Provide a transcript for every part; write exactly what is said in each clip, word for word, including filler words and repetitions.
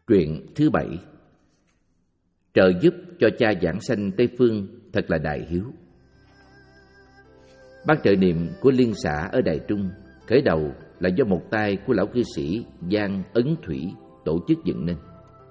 Truyện thứ bảy. Trợ giúp cho cha giảng sanh Tây Phương thật là đại hiếu. Ban trợ niệm của liên xã ở Đài Trung khởi đầu là do một tay của lão cư sĩ Giang Ấn Thủy tổ chức dựng nên.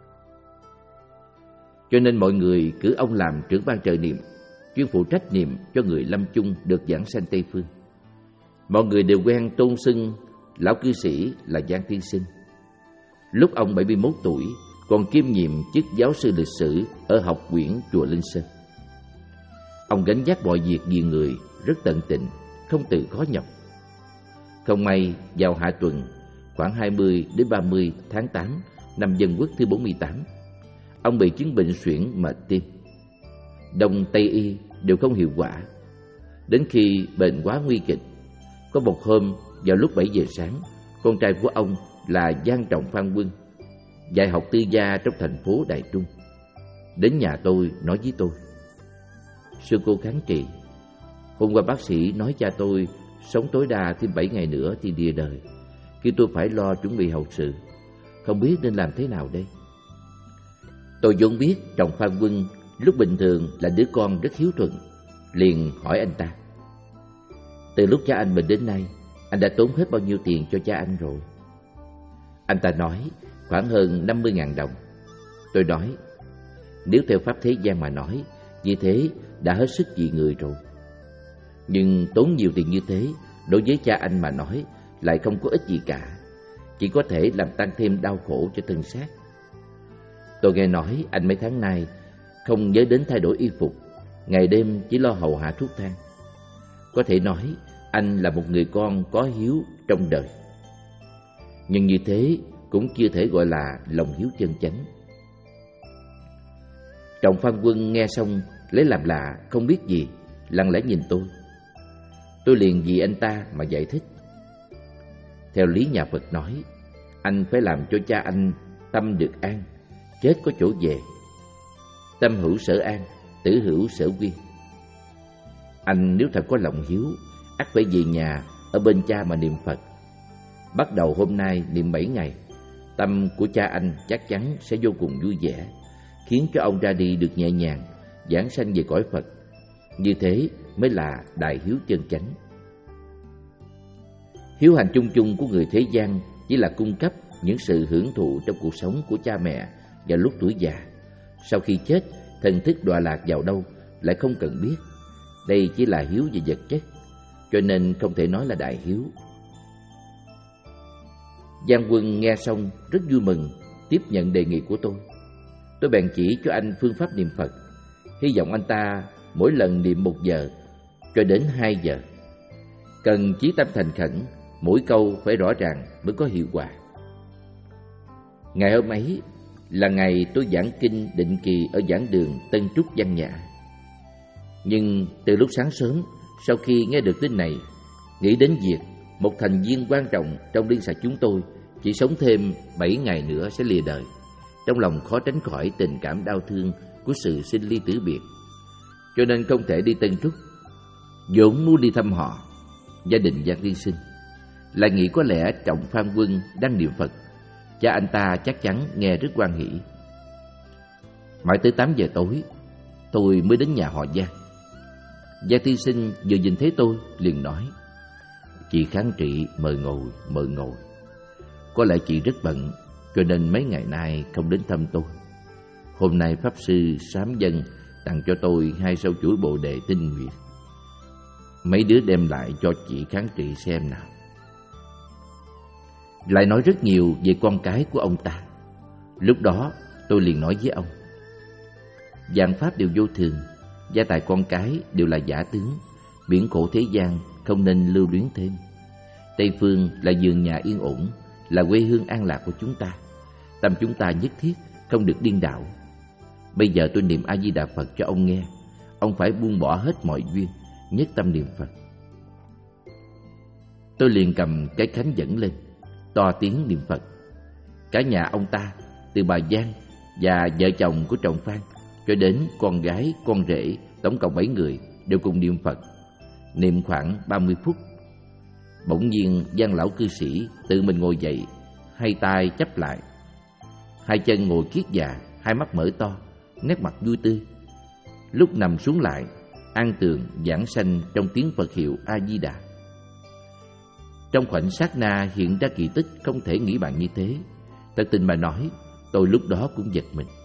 Cho nên mọi người cử ông làm trưởng ban trợ niệm, chuyên phụ trách niệm cho người lâm chung được giảng sanh Tây Phương. Mọi người đều quen tôn xưng lão cư sĩ là Giang Tiên Sinh. Lúc ông bảy mươi mốt tuổi, còn kiêm nhiệm chức giáo sư lịch sử ở học quyển chùa Linh Sơn. Ông gánh vác mọi việc vì người, rất tận tình, không tự khó nhọc. Không may, vào hạ tuần, khoảng hai mươi đến ba mươi tháng tám năm Dân Quốc thứ bốn mươi tám, ông bị chứng bệnh suyễn mệt tim. Đông Tây y đều không hiệu quả. Đến khi bệnh quá nguy kịch, có một hôm vào lúc bảy giờ sáng, con trai của ông là Giang Trọng Phan Quân, dạy học tư gia trong thành phố Đài Trung, đến nhà tôi nói với tôi: "Sư cô kháng trị, hôm qua bác sĩ nói cha tôi sống tối đa thêm bảy ngày nữa thì lìa đời, khi tôi phải lo chuẩn bị hậu sự, không biết nên làm thế nào đây?" Tôi vốn biết Trọng Phan Quân lúc bình thường là đứa con rất hiếu thuận, liền hỏi anh ta: "Từ lúc cha anh bệnh đến nay, anh đã tốn hết bao nhiêu tiền cho cha anh rồi?" Anh ta nói khoảng hơn năm mươi ngàn đồng. Tôi nói: "Nếu theo pháp thế gian mà nói, như thế đã hết sức vì người rồi. Nhưng tốn nhiều tiền như thế, đối với cha anh mà nói lại không có ích gì cả, chỉ có thể làm tăng thêm đau khổ cho thân xác." Tôi nghe nói anh mấy tháng nay không nhớ đến thay đổi y phục, ngày đêm chỉ lo hầu hạ thuốc thang. Có thể nói anh là một người con có hiếu trong đời. Nhưng như thế cũng chưa thể gọi là lòng hiếu chân chánh. Trọng Phan Quân nghe xong lấy làm lạ, không biết gì, lặng lẽ nhìn tôi. Tôi liền vì anh ta mà giải thích: "Theo lý nhà Phật nói, anh phải làm cho cha anh tâm được an, chết có chỗ về. Tâm hữu sở an, tử hữu sở quy. Anh nếu thật có lòng hiếu, ắt phải về nhà ở bên cha mà niệm Phật. Bắt đầu hôm nay niệm bảy ngày, tâm của cha anh chắc chắn sẽ vô cùng vui vẻ, khiến cho ông ra đi được nhẹ nhàng, giảng sanh về cõi Phật. Như thế mới là đại hiếu chân chánh." Hiếu hành chung chung của người thế gian chỉ là cung cấp những sự hưởng thụ trong cuộc sống của cha mẹ vào lúc tuổi già. Sau khi chết, thần thức đọa lạc vào đâu lại không cần biết. Đây chỉ là hiếu về vật chất, cho nên không thể nói là đại hiếu. Giang Quân nghe xong rất vui mừng, tiếp nhận đề nghị của tôi. Tôi bèn chỉ cho anh phương pháp niệm Phật, hy vọng anh ta mỗi lần niệm một giờ cho đến hai giờ. Cần chí tâm thành khẩn, mỗi câu phải rõ ràng mới có hiệu quả. Ngày hôm ấy là ngày tôi giảng kinh định kỳ ở giảng đường Tân Trúc Văn Nhã. Nhưng từ lúc sáng sớm, sau khi nghe được tin này, nghĩ đến việc một thành viên quan trọng trong liên xã chúng tôi chỉ sống thêm bảy ngày nữa sẽ lìa đời, trong lòng khó tránh khỏi tình cảm đau thương của sự sinh ly tử biệt. Cho nên không thể đi Tân Trúc. Vốn muốn đi thăm họ, gia đình Giang Tiên Sinh, lại nghĩ có lẽ Trọng Phan Quân đang niệm Phật, cha anh ta chắc chắn nghe rất hoan hỷ. Mãi tới tám giờ tối, tôi mới đến nhà họ Giang. Giang Tiên Sinh vừa nhìn thấy tôi liền nói: "Chị kháng trị mời ngồi, mời ngồi. Có lẽ chị rất bận, cho nên mấy ngày nay không đến thăm tôi. Hôm nay Pháp Sư sám dân tặng cho tôi hai sâu chuỗi bồ đề tinh nguyệt. Mấy đứa đem lại cho chị kháng trị xem nào." Lại nói rất nhiều về con cái của ông ta. Lúc đó tôi liền nói với ông: "Vạn pháp đều vô thường, gia tài con cái đều là giả tướng, biển khổ thế gian không nên lưu luyến thêm. Tây Phương là vườn nhà yên ổn, là quê hương an lạc của chúng ta. Tâm chúng ta nhất thiết không được điên đảo. Bây giờ tôi niệm A Di Đà Phật cho ông nghe, ông phải buông bỏ hết mọi duyên, nhất tâm niệm Phật." Tôi liền cầm cái khánh dẫn lên, to tiếng niệm Phật. Cả nhà ông ta, từ bà Giang và vợ chồng của Trọng Phan cho đến con gái, con rể, tổng cộng bảy người đều cùng niệm Phật. Niệm khoảng ba mươi phút, bỗng nhiên Giang lão cư sĩ tự mình ngồi dậy, hai tay chắp lại. hai chân ngồi kiết già, hai mắt mở to, nét mặt vui tươi. Lúc nằm xuống lại, an tường giảng sanh trong tiếng Phật hiệu A Di Đà. Trong khoảnh sát na hiện ra kỳ tích không thể nghĩ bàn như thế. Thật tình mà nói, tôi lúc đó cũng giật mình.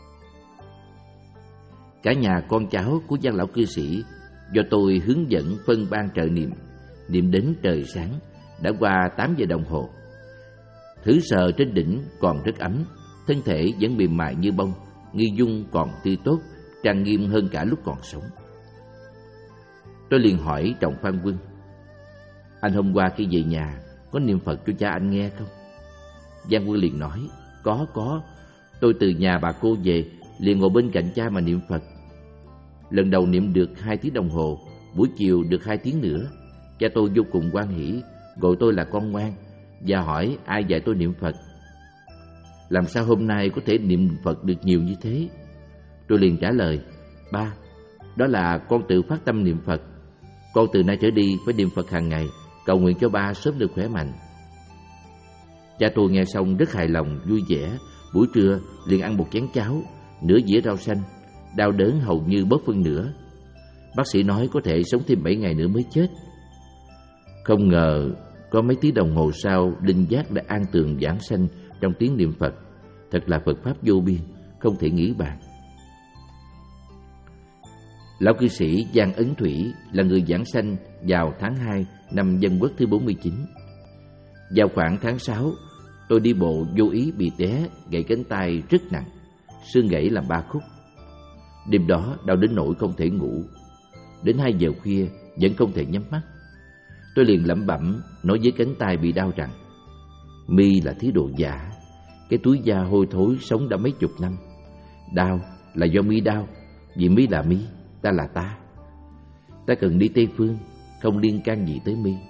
Cả nhà con cháu của Giang lão cư sĩ do tôi hướng dẫn phân ban trợ niệm, niệm đến trời sáng. Đã qua tám giờ đồng hồ. Thử sờ trên đỉnh còn rất ấm, thân thể vẫn mềm mại như bông, nghi dung còn tươi tốt, trang nghiêm hơn cả lúc còn sống. Tôi liền hỏi trọng Phan Quân: anh hôm qua khi về nhà có niệm Phật cho cha anh nghe không? Giang Quân liền nói: Có, có. Tôi từ nhà bà cô về, liền ngồi bên cạnh cha mà niệm Phật. Lần đầu niệm được hai tiếng đồng hồ, buổi chiều được hai tiếng nữa. Cha tôi vô cùng hoan hỉ, gọi tôi là con ngoan và hỏi ai dạy tôi niệm Phật. Làm sao hôm nay có thể niệm Phật được nhiều như thế? Tôi liền trả lời: Ba, đó là con tự phát tâm niệm Phật. Con từ nay trở đi phải niệm Phật hàng ngày, cầu nguyện cho ba sớm được khỏe mạnh. Cha tôi nghe xong rất hài lòng, vui vẻ. Buổi trưa liền ăn một chén cháo, nửa dĩa rau xanh, đau đớn hầu như bớt phân nửa. Bác sĩ nói có thể sống thêm bảy ngày nữa mới chết. Không ngờ có mấy tiếng đồng hồ sau, linh giác đã an tường giảng sanh trong tiếng niệm Phật. Thật là Phật pháp vô biên, không thể nghĩ bàn. Lão cư sĩ Giang Ấn Thủy là người giảng sanh vào tháng hai năm Dân Quốc thứ bốn mươi chín. Vào khoảng tháng sáu, tôi đi bộ vô ý bị té, gãy cánh tay rất nặng, xương gãy làm ba khúc. Đêm đó đau đến nỗi không thể ngủ. Đến hai giờ khuya vẫn không thể nhắm mắt. Tôi liền lẩm bẩm nói với cánh tay bị đau rằng: mi là thứ đồ giả, cái túi da hôi thối sống đã mấy chục năm. Đau là do mi đau, vì mi là mi, ta là ta. Ta cần đi Tây Phương, không liên can gì tới mi.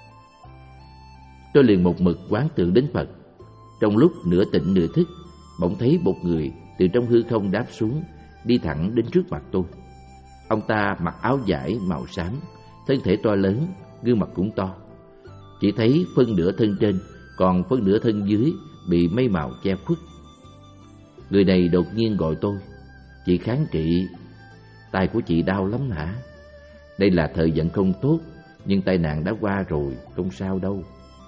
Tôi liền một mực quán tưởng đến Phật. Trong lúc nửa tỉnh nửa thức, bỗng thấy một người từ trong hư không đáp xuống, đi thẳng đến trước mặt tôi. Ông ta mặc áo vải màu xám, thân thể to lớn, gương mặt cũng to. Chỉ thấy phân nửa thân trên, còn phân nửa thân dưới bị mây màu che khuất. Người này đột nhiên gọi tôi: chị Kháng Trị, tay của chị đau lắm hả? Đây là thời vận không tốt, nhưng tai nạn đã qua rồi, không sao đâu.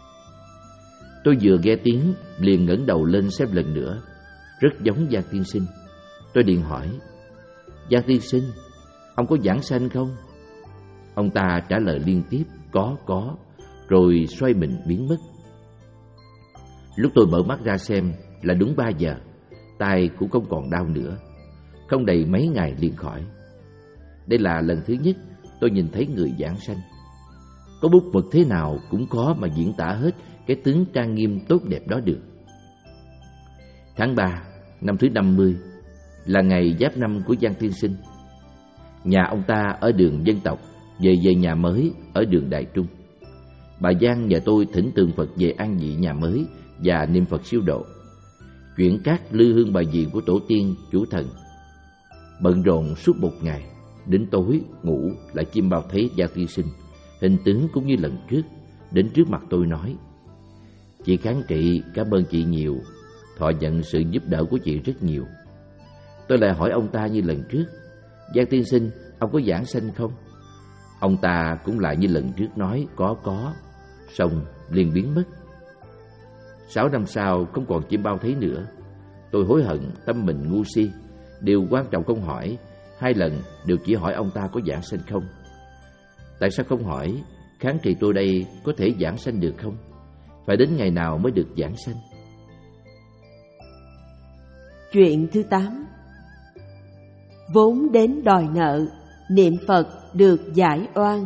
Tôi vừa nghe tiếng liền ngẩng đầu lên xem lần nữa, rất giống Giang tiên sinh. Tôi liền hỏi: Giang tiên sinh, ông có giảng sanh không? Ông ta trả lời liên tiếp: Có, có, rồi xoay mình biến mất. Lúc tôi mở mắt ra xem là đúng ba giờ, tay cũng không còn đau nữa. Không đầy mấy ngày liền khỏi. Đây là lần thứ nhất tôi nhìn thấy người giảng sanh. Có bút mực thế nào cũng khó mà diễn tả hết cái tướng trang nghiêm tốt đẹp đó được. Tháng ba năm thứ năm mươi là ngày giáp năm của Giang tiên sinh. Nhà ông ta ở đường Dân Tộc, về về nhà mới ở đường Đại Trung. Bà Giang nhờ tôi thỉnh tượng Phật về an vị nhà mới và niệm Phật siêu độ, chuyển các lư hương bài vị của tổ tiên chủ thần. Bận rộn suốt một ngày, đến tối ngủ lại chim bao thấy Giang tiên sinh, hình tướng cũng như lần trước, đến trước mặt tôi nói: Chị Kháng Trị, cảm ơn chị nhiều, thọ nhận sự giúp đỡ của chị rất nhiều. Tôi lại hỏi ông ta như lần trước: Giang tiên sinh, ông có giảng sanh không? Ông ta cũng lại như lần trước nói: Có, có, xong liền biến mất. Sáu năm sau không còn chim bao thấy nữa. Tôi hối hận tâm mình ngu si, điều quan trọng không hỏi, hai lần đều chỉ hỏi ông ta có giảng sanh không. Tại sao không hỏi Kháng Trị tôi đây có thể giảng sanh được không? Phải đến ngày nào mới được giảng sanh? Chuyện thứ tám. Vốn đến đòi nợ, niệm Phật được giải oan.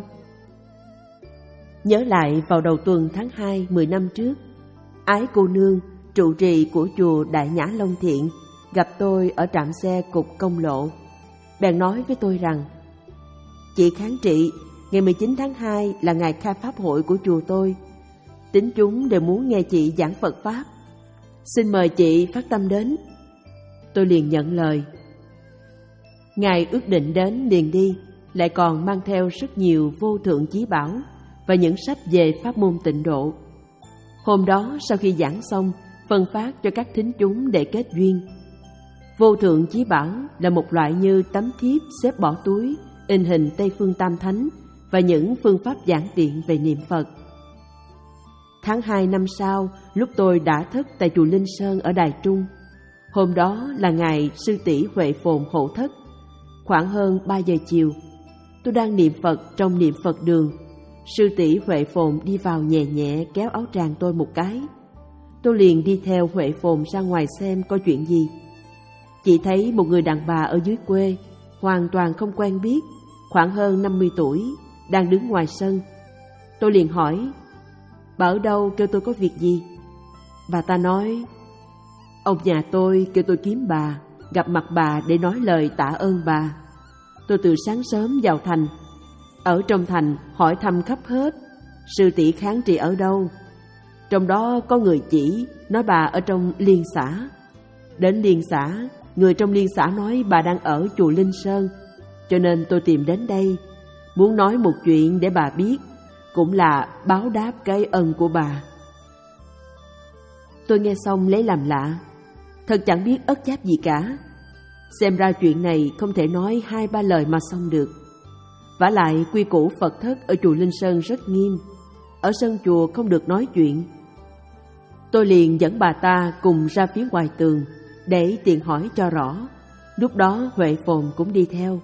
Nhớ lại vào đầu tuần tháng hai mười năm trước, Ái cô nương, trụ trì của chùa Đại Nhã Long Thiện, gặp tôi ở trạm xe cục Công Lộ. Bèn nói với tôi rằng: Chị Kháng Trị, ngày mười chín tháng hai là ngày khai pháp hội của chùa tôi. Tín chúng đều muốn nghe chị giảng Phật Pháp. Xin mời chị phát tâm đến. Tôi liền nhận lời. Ngài ước định đến liền đi, lại còn mang theo rất nhiều vô thượng chí bảo và những sách về pháp môn tịnh độ. Hôm đó sau khi giảng xong, phân phát cho các thính chúng để kết duyên. Vô thượng chí bảo là một loại như tấm thiếp xếp bỏ túi, in hình Tây Phương Tam Thánh và những phương pháp giản tiện về niệm Phật. Tháng hai năm sau, lúc tôi đã thất tại chùa Linh Sơn ở Đài Trung, hôm đó là ngày sư tỷ Huệ Phồn hộ thất, khoảng hơn ba giờ chiều, tôi đang niệm Phật trong niệm Phật đường. Sư tỷ Huệ Phồn đi vào nhẹ nhẹ kéo áo tràng tôi một cái. Tôi liền đi theo Huệ Phồn ra ngoài xem có chuyện gì. Chỉ thấy một người đàn bà ở dưới quê, hoàn toàn không quen biết, khoảng hơn năm mươi tuổi, đang đứng ngoài sân. Tôi liền hỏi, bà ở đâu, kêu tôi có việc gì? Bà ta nói, ông nhà tôi kêu tôi kiếm bà, gặp mặt bà để nói lời tạ ơn bà. Tôi từ sáng sớm vào thành, ở trong thành hỏi thăm khắp hết, sư tỷ kháng trị ở đâu. Trong đó có người chỉ, nói bà ở trong liên xã. Đến liên xã, người trong liên xã nói bà đang ở chùa Linh Sơn, cho nên tôi tìm đến đây, muốn nói một chuyện để bà biết, cũng là báo đáp cái ân của bà. Tôi nghe xong lấy làm lạ, thật chẳng biết ất giáp gì cả. Xem ra chuyện này không thể nói hai ba lời mà xong được. Vả lại quy củ Phật thất ở chùa Linh Sơn rất nghiêm, ở sân chùa không được nói chuyện. Tôi liền dẫn bà ta cùng ra phía ngoài tường để tiện hỏi cho rõ. Lúc đó Huệ Phồn cũng đi theo.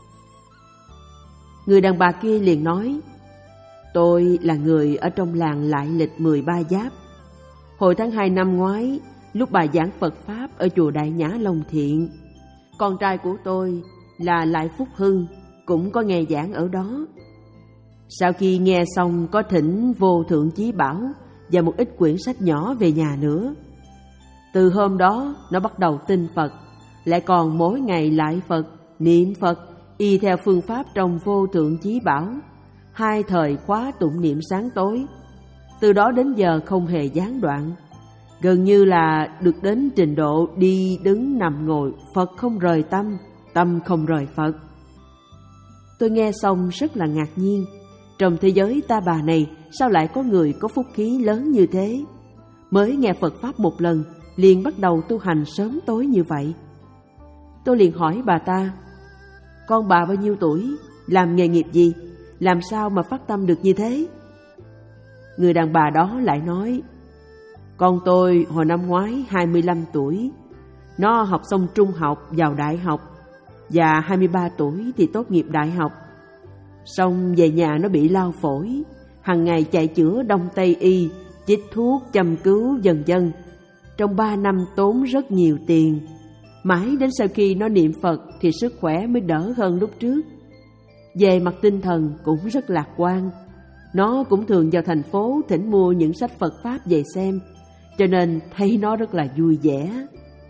Người đàn bà kia liền nói, tôi là người ở trong làng Lại Lịch mười ba Giáp. Hồi tháng hai năm ngoái, lúc bà giảng Phật Pháp ở chùa Đại Nhã Long Thiện, con trai của tôi là Lại Phúc Hưng cũng có nghe giảng ở đó. Sau khi nghe xong có thỉnh Vô Thượng Chí Bảo và một ít quyển sách nhỏ về nhà nữa. Từ hôm đó nó bắt đầu tin Phật, lại còn mỗi ngày lại Phật, niệm Phật, y theo phương pháp trong Vô Thượng Chí Bảo, hai thời khóa tụng niệm sáng tối. Từ đó đến giờ không hề gián đoạn, gần như là được đến trình độ đi đứng nằm ngồi Phật không rời tâm, tâm không rời Phật. Tôi nghe xong rất là ngạc nhiên, trong thế giới ta bà này sao lại có người có phúc khí lớn như thế, mới nghe Phật Pháp một lần liền bắt đầu tu hành sớm tối như vậy. Tôi liền hỏi bà ta, con bà bao nhiêu tuổi, làm nghề nghiệp gì, làm sao mà phát tâm được như thế? Người đàn bà đó lại nói, con tôi hồi năm ngoái hai mươi lăm tuổi, nó học xong trung học vào đại học, và hai mươi ba tuổi thì tốt nghiệp đại học. Xong về nhà nó bị lao phổi, hàng ngày chạy chữa đông tây y, chích thuốc châm cứu dần dần. Trong ba năm tốn rất nhiều tiền. Mãi đến sau khi nó niệm Phật thì sức khỏe mới đỡ hơn lúc trước. Về mặt tinh thần cũng rất lạc quan. Nó cũng thường vào thành phố thỉnh mua những sách Phật Pháp về xem, cho nên thấy nó rất là vui vẻ.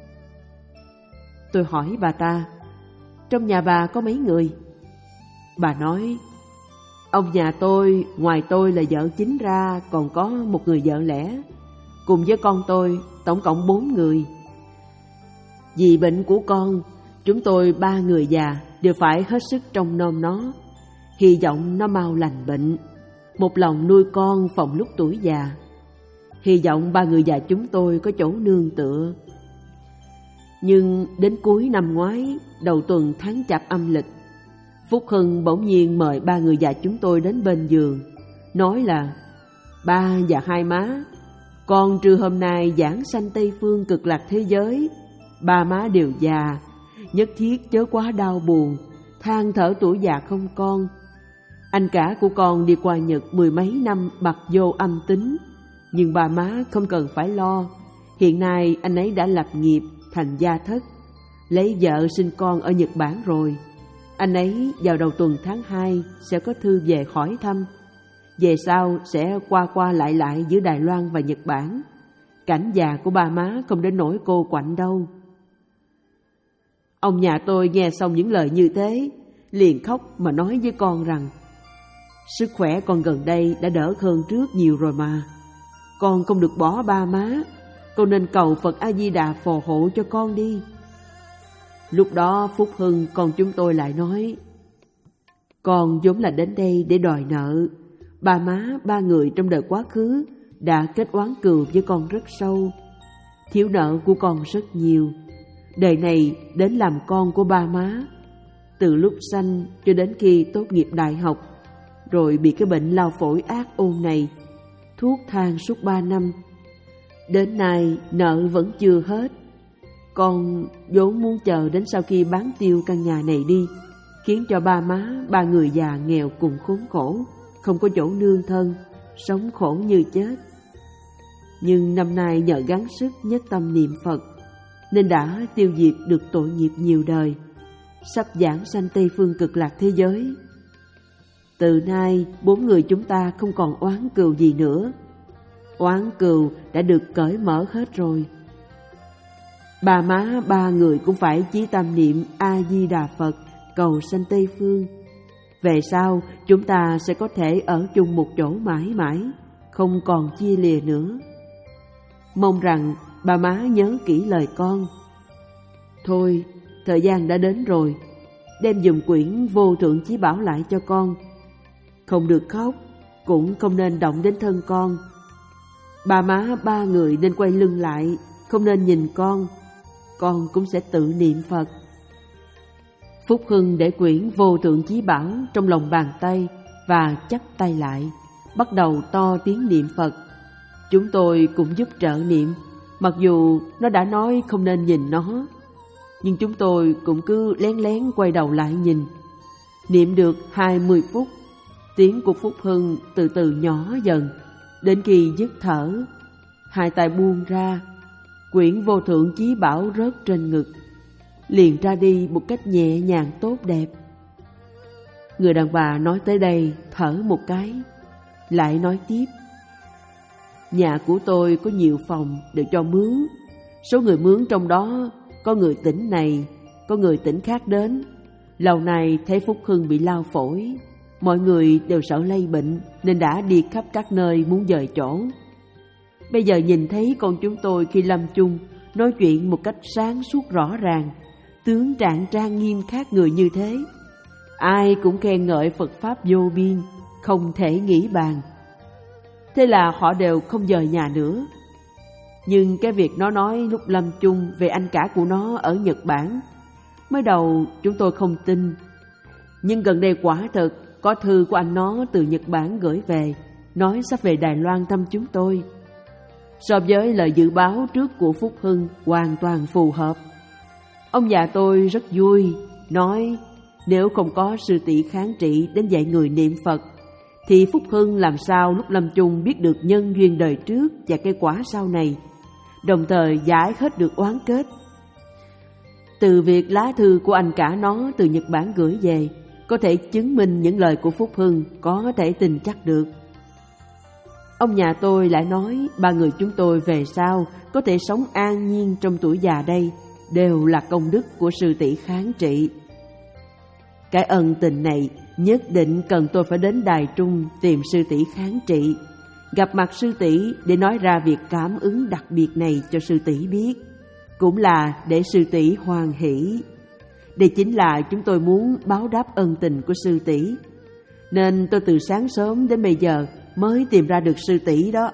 Tôi hỏi bà ta, trong nhà bà có mấy người? Bà nói, ông nhà tôi ngoài tôi là vợ chính ra còn có một người vợ lẽ, cùng với con tôi tổng cộng bốn người. Vì bệnh của con, chúng tôi ba người già đều phải hết sức trông nom nó, hy vọng nó mau lành bệnh, một lòng nuôi con phòng lúc tuổi già. Hy vọng ba người già chúng tôi có chỗ nương tựa. Nhưng đến cuối năm ngoái, đầu tuần tháng Chạp âm lịch, Phúc Hưng bỗng nhiên mời ba người già chúng tôi đến bên giường, nói là, ba và hai má, con trưa hôm nay giảng sanh Tây Phương cực lạc thế giới, ba má đều già, nhất thiết chớ quá đau buồn, than thở tuổi già không con. Anh cả của con đi qua Nhật mười mấy năm bặt vô âm tính, nhưng ba má không cần phải lo. Hiện nay anh ấy đã lập nghiệp thành gia thất, lấy vợ sinh con ở Nhật Bản rồi. Anh ấy vào đầu tuần tháng hai sẽ có thư về hỏi thăm. Về sau sẽ qua qua lại lại giữa Đài Loan và Nhật Bản. Cảnh già của ba má không đến nỗi cô quạnh đâu. Ông nhà tôi nghe xong những lời như thế, liền khóc mà nói với con rằng, sức khỏe con gần đây đã đỡ hơn trước nhiều rồi mà. Con không được bỏ ba má, con nên cầu Phật A-di-đà phù hộ cho con đi. Lúc đó Phúc Hưng con chúng tôi lại nói, con vốn là đến đây để đòi nợ. Ba má ba người trong đời quá khứ đã kết oán cừu với con rất sâu. thiếu nợ của con rất nhiều. Đời này đến làm con của ba má, từ lúc sanh cho đến khi tốt nghiệp đại học, rồi bị cái bệnh lao phổi ác ôn này, thuốc thang suốt ba năm. Đến nay nợ vẫn chưa hết. Con vốn muốn chờ đến sau khi bán tiêu căn nhà này đi, khiến cho ba má, ba người già nghèo cùng khốn khổ, không có chỗ nương thân, sống khổ như chết. Nhưng năm nay nhờ gắng sức nhất tâm niệm Phật, nên đã tiêu diệt được tội nghiệp nhiều đời, sắp giảng sanh Tây Phương Cực Lạc thế giới. Từ nay bốn người chúng ta không còn oán cừu gì nữa. Oán cừu đã được cởi mở hết rồi. Bà má ba người cũng phải chí tâm niệm A Di Đà Phật, cầu sanh Tây Phương. Về sau chúng ta sẽ có thể ở chung một chỗ mãi mãi, không còn chia lìa nữa. Mong rằng bà má nhớ kỹ lời con. Thôi, thời gian đã đến rồi, đem dùm quyển Vô Thượng Chí Bảo lại cho con. Không được khóc, cũng không nên động đến thân con. Bà má ba người nên quay lưng lại, không nên nhìn con. Con cũng sẽ tự niệm Phật. Phúc Hưng để quyển Vô Thượng Chí Bảo trong lòng bàn tay và chắp tay lại, bắt đầu to tiếng niệm Phật. Chúng tôi cũng giúp trợ niệm, mặc dù nó đã nói không nên nhìn nó, nhưng chúng tôi cũng cứ lén lén quay đầu lại nhìn. Niệm được hai mươi phút, tiếng của Phúc Hưng từ từ nhỏ dần, đến khi dứt thở, hai tay buông ra, quyển Vô Thượng Chí Bảo rớt trên ngực, liền ra đi một cách nhẹ nhàng tốt đẹp. Người đàn bà nói tới đây thở một cái, lại nói tiếp: Nhà của tôi có nhiều phòng được cho mướn. Số người mướn trong đó có người tỉnh này, có người tỉnh khác đến. Lâu nay thấy Phúc Hưng bị lao phổi, mọi người đều sợ lây bệnh nên đã đi khắp các nơi muốn dời chỗ. Bây giờ nhìn thấy con chúng tôi khi lâm chung nói chuyện một cách sáng suốt rõ ràng, tướng trạng trang nghiêm khác người như thế, ai cũng khen ngợi Phật Pháp vô biên, không thể nghĩ bàn. Thế là họ đều không dời nhà nữa. Nhưng cái việc nó nói lúc lâm chung về anh cả của nó ở Nhật Bản, mới đầu chúng tôi không tin. Nhưng gần đây quả thực có thư của anh nó từ Nhật Bản gửi về, nói sắp về Đài Loan thăm chúng tôi. So với lời dự báo trước của Phúc Hưng hoàn toàn phù hợp. Ông già tôi rất vui, nói nếu không có sư tỷ kháng trị đến dạy người niệm Phật, thì Phúc Hưng làm sao lúc lâm chung biết được nhân duyên đời trước và cây quả sau này, đồng thời giải hết được oán kết. Từ việc lá thư của anh cả nó từ Nhật Bản gửi về, có thể chứng minh những lời của Phúc Hưng có thể tin chắc được. Ông nhà tôi lại nói ba người chúng tôi về sau có thể sống an nhiên trong tuổi già đây đều là công đức của sư tỷ kháng trị. Cái ân tình này nhất định cần tôi phải đến Đài Trung tìm sư tỷ kháng trị, gặp mặt sư tỷ để nói ra việc cảm ứng đặc biệt này cho sư tỷ biết, cũng là để sư tỷ hoan hỷ. Đây chính là chúng tôi muốn báo đáp ân tình của sư tỷ, nên tôi từ sáng sớm đến bây giờ mới tìm ra được sư tỷ đó.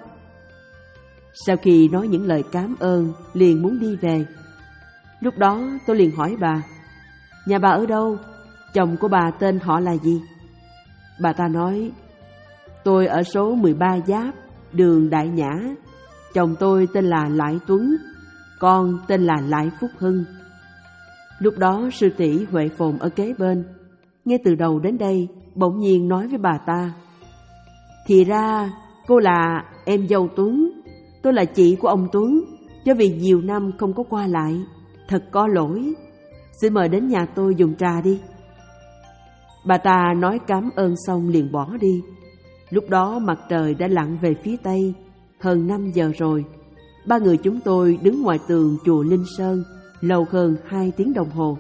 Sau khi nói những lời cảm ơn, liền muốn đi về. Lúc đó tôi liền hỏi bà: Nhà bà ở đâu? Chồng của bà tên họ là gì? Bà ta nói: Tôi ở số mười ba Giáp, đường Đại Nhã. Chồng tôi tên là Lại Tuấn, con tên là Lại Phúc Hưng. Lúc đó sư tỷ Huệ Phồn ở kế bên, nghe từ đầu đến đây, bỗng nhiên nói với bà ta: Thì ra cô là em dâu Tuấn, tôi là chị của ông Tuấn, do vì nhiều năm không có qua lại, thật có lỗi. Xin mời đến nhà tôi dùng trà đi. Bà ta nói cảm ơn xong liền bỏ đi. Lúc đó mặt trời đã lặn về phía tây, hơn năm giờ rồi. Ba người chúng tôi đứng ngoài tường chùa Linh Sơn lâu hơn hai tiếng đồng hồ.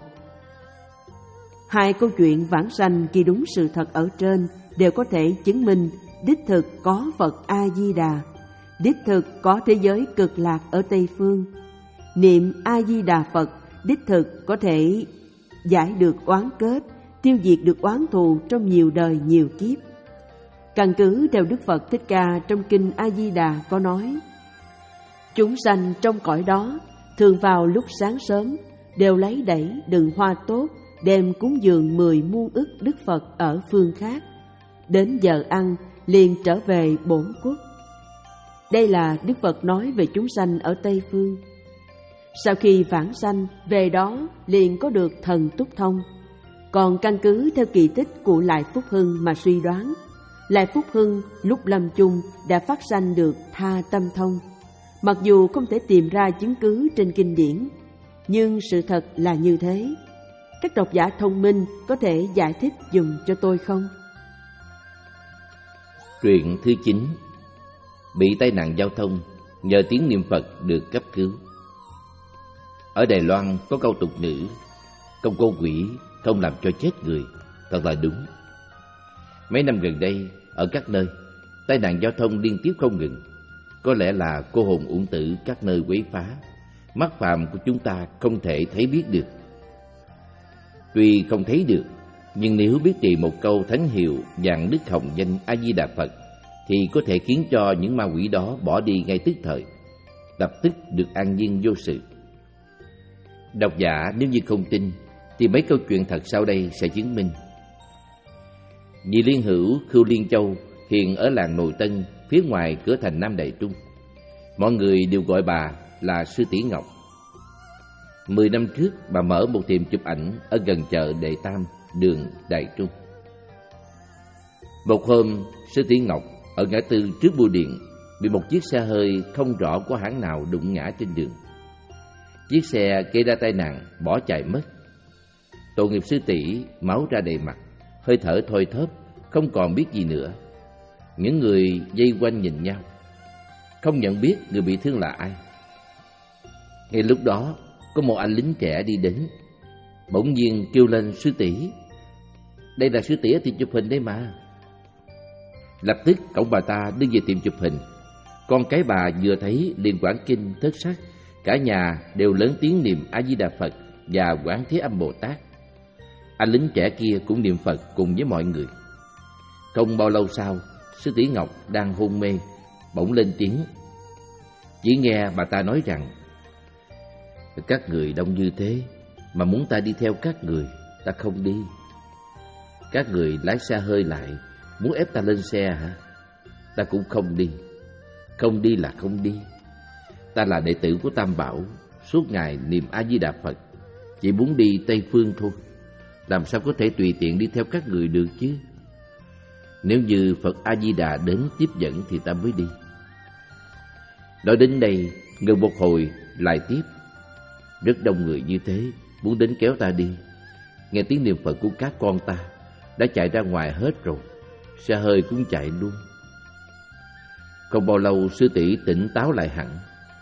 Hai câu chuyện vãng sanh ghi đúng sự thật ở trên đều có thể chứng minh đích thực có Phật A-di-đà, đích thực có thế giới cực lạc ở Tây Phương. Niệm A-di-đà Phật đích thực có thể giải được oán kết, tiêu diệt được oán thù trong nhiều đời nhiều kiếp. Căn cứ theo Đức Phật Thích Ca trong kinh A-di-đà có nói: Chúng sanh trong cõi đó thường vào lúc sáng sớm đều lấy đẩy đựng hoa tốt đem cúng dường mười muôn ức Đức Phật ở phương khác. Đến giờ ăn liền trở về bổn quốc. Đây là Đức Phật nói về chúng sanh ở Tây Phương. Sau khi vãng sanh về đó liền có được thần túc thông. Còn căn cứ theo kỳ tích của Lại Phúc Hưng mà suy đoán, Lại Phúc Hưng lúc lâm chung đã phát sanh được tha tâm thông. Mặc dù không thể tìm ra chứng cứ trên kinh điển, nhưng sự thật là như thế. Các độc giả thông minh có thể giải thích dùm cho tôi không? Truyện thứ chín. Bị tai nạn giao thông, nhờ tiếng niệm Phật được cấp cứu. Ở Đài Loan có câu tục ngữ: công cô quỷ không làm cho chết người. Thật là đúng. Mấy năm gần đây, ở các nơi, tai nạn giao thông liên tiếp không ngừng. Có lẽ là cô hồn uổng tử các nơi quấy phá, mắt phàm của chúng ta không thể thấy biết được. Tuy không thấy được, nhưng nếu biết trì một câu thánh hiệu dạng đức hồng danh A Di Đà Phật thì có thể khiến cho những ma quỷ đó bỏ đi ngay tức thời, lập tức được an nhiên vô sự. Độc giả nếu như không tin thì mấy câu chuyện thật sau đây sẽ chứng minh. Vị liên hữu Khưu Liên Châu hiện ở làng Nội Tân, phía ngoài cửa thành Nam Đại Trung. Mọi người đều gọi bà là Sư Tỷ Ngọc. Mười năm trước, bà mở một tiệm chụp ảnh ở gần chợ Đệ Tam, đường Đại Trung. Một hôm, Sư Tỷ Ngọc ở ngã tư trước bưu điện bị một chiếc xe hơi không rõ của hãng nào đụng ngã trên đường. Chiếc xe gây ra tai nạn, bỏ chạy mất. Tội nghiệp sư tỷ máu ra đầy mặt, hơi thở thoi thóp, không còn biết gì nữa. Những người vây quanh nhìn nhau, không nhận biết người bị thương là ai. Ngay lúc đó, có một anh lính trẻ đi đến, bỗng nhiên kêu lên: sư tỷ, đây là sư tỷ ở tiệm chụp hình đấy mà. Lập tức cậu bà ta đưa về tiệm chụp hình. Con cái bà vừa thấy liền quảng kinh thất sắc, cả nhà đều lớn tiếng niệm A Di Đà Phật và Quán Thế Âm Bồ Tát. Anh lính trẻ kia cũng niệm Phật cùng với mọi người. Không bao lâu sau, sư tỷ Ngọc đang hôn mê bỗng lên tiếng. Chỉ nghe bà ta nói rằng: các người đông như thế mà muốn ta đi theo các người, ta không đi. Các người lái xe hơi lại, muốn ép ta lên xe hả? Ta cũng không đi. Không đi là không đi. Ta là đệ tử của Tam Bảo, suốt ngày niệm A Di Đà Phật, chỉ muốn đi Tây Phương thôi. Làm sao có thể tùy tiện đi theo các người được chứ? Nếu như Phật A Di Đà đến tiếp dẫn thì ta mới đi. Nói đến đây, ngừng một hồi lại tiếp: rất đông người như thế muốn đến kéo ta đi. Nghe tiếng niệm Phật của các con ta đã chạy ra ngoài hết rồi, xe hơi cũng chạy luôn. Không bao lâu sư tỷ tỉnh táo lại hẳn.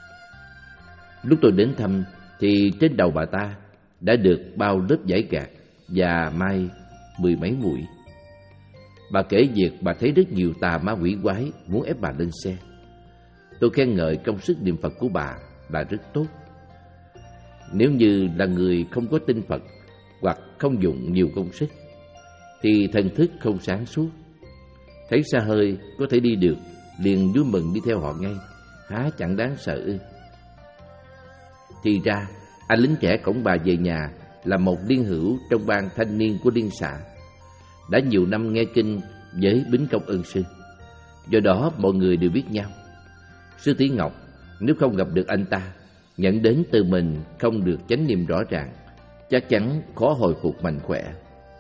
Lúc tôi đến thăm thì trên đầu bà ta đã được bao lớp vải gạc và mai mười mấy mũi. Bà kể việc bà thấy rất nhiều tà ma quỷ quái muốn ép bà lên xe. Tôi khen ngợi công sức niệm Phật của bà là rất tốt. Nếu như là người không có tin Phật hoặc không dùng nhiều công sức thì thần thức không sáng suốt, thấy xe hơi có thể đi được liền vui mừng đi theo họ ngay, há chẳng đáng sợ ư? Thì ra anh lính trẻ cõng bà về nhà là một liên hữu trong ban thanh niên của liên xã, đã nhiều năm nghe kinh với Bính Công Ân Sư, do đó mọi người đều biết nhau. Sư tỷ Ngọc nếu không gặp được anh ta, nhận đến từ mình không được chánh niệm rõ ràng, chắc chắn khó hồi phục mạnh khỏe.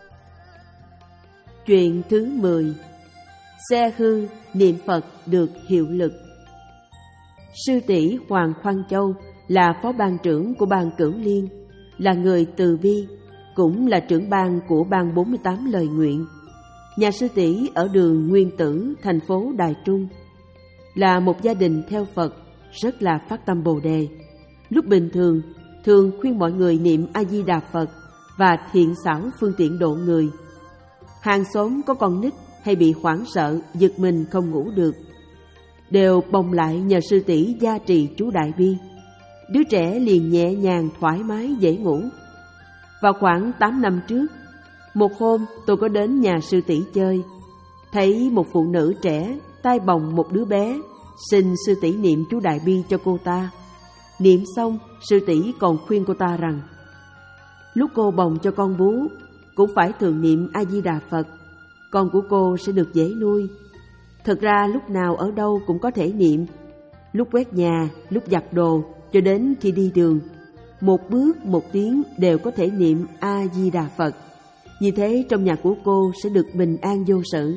Chuyện thứ mười. Xe hư niệm Phật được hiệu lực. Sư tỷ Hoàng Khoan Châu là phó ban trưởng của ban Cửu Liên, là người từ bi, cũng là trưởng ban của ban bốn mươi tám lời nguyện. Nhà sư tỷ ở đường Nguyên Tử, thành phố Đài Trung. Là một gia đình theo Phật, rất là phát tâm Bồ Đề. Lúc bình thường, thường khuyên mọi người niệm A Di Đà Phật và thiện xảo phương tiện độ người. Hàng xóm có con nít hay bị hoảng sợ, giật mình không ngủ được, đều bồng lại nhờ sư tỷ gia trì chú Đại Bi. Đứa trẻ liền nhẹ nhàng thoải mái dễ ngủ. Vào khoảng tám năm trước, một hôm tôi có đến nhà sư tỷ chơi, thấy một phụ nữ trẻ tay bồng một đứa bé, xin sư tỷ niệm chú Đại Bi cho cô ta. Niệm xong, sư tỷ còn khuyên cô ta rằng lúc cô bồng cho con bú cũng phải thường niệm A Di Đà Phật, con của cô sẽ được dễ nuôi. Thực ra lúc nào ở đâu cũng có thể niệm, lúc quét nhà, lúc giặt đồ, cho đến khi đi đường, một bước một tiếng đều có thể niệm A Di Đà Phật. Như thế trong nhà của cô sẽ được bình an vô sự.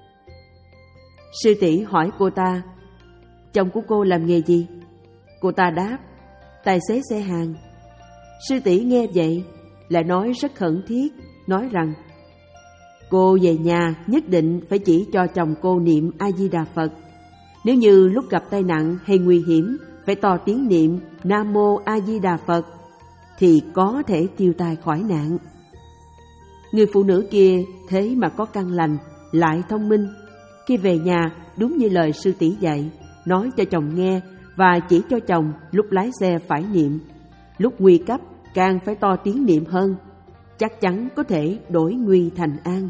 Sư tỷ hỏi cô ta, chồng của cô làm nghề gì? Cô ta đáp, tài xế xe hàng. Sư tỷ nghe vậy lại nói rất khẩn thiết, nói rằng cô về nhà nhất định phải chỉ cho chồng cô niệm A Di Đà Phật. Nếu như lúc gặp tai nạn hay nguy hiểm phải to tiếng niệm Nam Mô A Di Đà Phật thì có thể tiêu tai khỏi nạn. Người phụ nữ kia thế mà có căn lành, lại thông minh. Khi về nhà đúng như lời sư tỷ dạy, nói cho chồng nghe và chỉ cho chồng lúc lái xe phải niệm, lúc nguy cấp càng phải to tiếng niệm hơn, chắc chắn có thể đổi nguy thành an.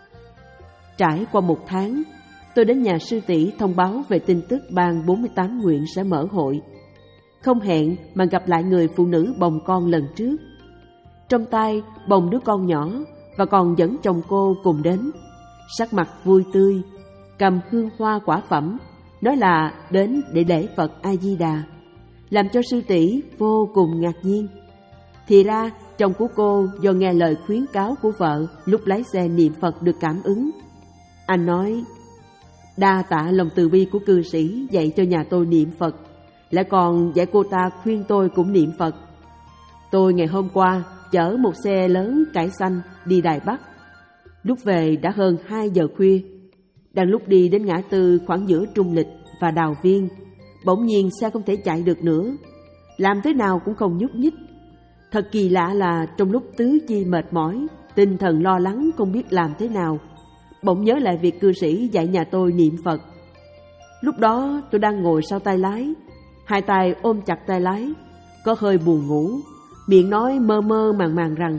Trải qua một tháng, tôi đến nhà sư tỷ thông báo về tin tức ban bốn mươi tám nguyện sẽ mở hội. Không hẹn mà gặp lại người phụ nữ bồng con lần trước. Trong tay bồng đứa con nhỏ và còn dẫn chồng cô cùng đến. Sắc mặt vui tươi, cầm hương hoa quả phẩm, nói là đến để lễ Phật A Di Đà, làm cho sư tỷ vô cùng ngạc nhiên. Thì ra chồng của cô do nghe lời khuyến cáo của vợ lúc lái xe niệm Phật được cảm ứng. Anh nói, đa tạ lòng từ bi của cư sĩ dạy cho nhà tôi niệm Phật, lại còn dạy cô ta khuyên tôi cũng niệm Phật. Tôi ngày hôm qua chở một xe lớn cải xanh đi Đài Bắc. Lúc về đã hơn hai giờ khuya. Đang lúc đi đến ngã tư khoảng giữa Trung Lịch và Đào Viên, bỗng nhiên xe không thể chạy được nữa, làm thế nào cũng không nhúc nhích. Thật kỳ lạ là trong lúc tứ chi mệt mỏi, tinh thần lo lắng không biết làm thế nào, bỗng nhớ lại việc cư sĩ dạy nhà tôi niệm Phật. Lúc đó tôi đang ngồi sau tay lái, hai tay ôm chặt tay lái, có hơi buồn ngủ, miệng nói mơ mơ màng màng rằng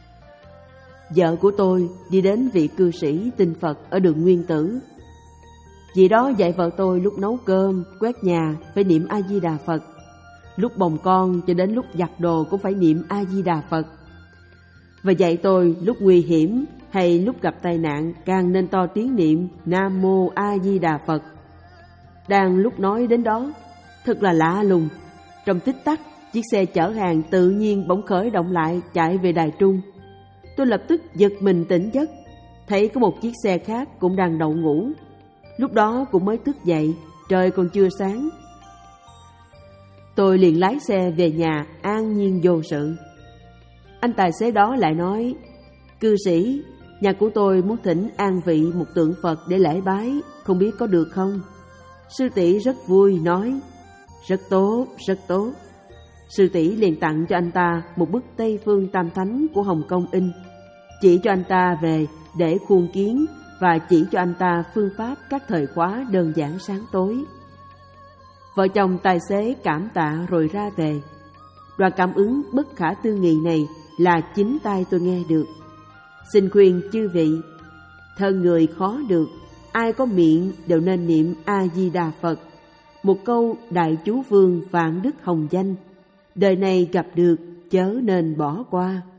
vợ của tôi đi đến vị cư sĩ tin Phật ở đường Nguyên Tử. Vì đó dạy vợ tôi lúc nấu cơm, quét nhà phải niệm A Di Đà Phật, lúc bồng con cho đến lúc giặt đồ cũng phải niệm A Di Đà Phật. Và dạy tôi lúc nguy hiểm hay lúc gặp tai nạn càng nên to tiếng niệm Nam Mô A Di Đà Phật. Đang lúc nói đến đó, thật là lạ lùng, trong tích tắc chiếc xe chở hàng tự nhiên bỗng khởi động lại chạy về Đài Trung. Tôi lập tức giật mình tỉnh giấc, thấy có một chiếc xe khác cũng đang đậu ngủ. Lúc đó cũng mới thức dậy, trời còn chưa sáng. Tôi liền lái xe về nhà an nhiên vô sự. Anh tài xế đó lại nói, cư sĩ, nhà của tôi muốn thỉnh an vị một tượng Phật để lễ bái, không biết có được không? Sư tỷ rất vui nói, rất tốt, rất tốt. Sư tỷ liền tặng cho anh ta một bức Tây Phương Tam Thánh của Hồng Kông in, chỉ cho anh ta về để khuôn kiến và chỉ cho anh ta phương pháp các thời khóa đơn giản sáng tối. Vợ chồng tài xế cảm tạ rồi ra về. Đoạn cảm ứng bất khả tư nghị này là chính tai tôi nghe được. Xin khuyên chư vị, thân người khó được, ai có miệng đều nên niệm A Di Đà Phật, một câu đại chú vương vạn đức hồng danh, đời này gặp được chớ nên bỏ qua.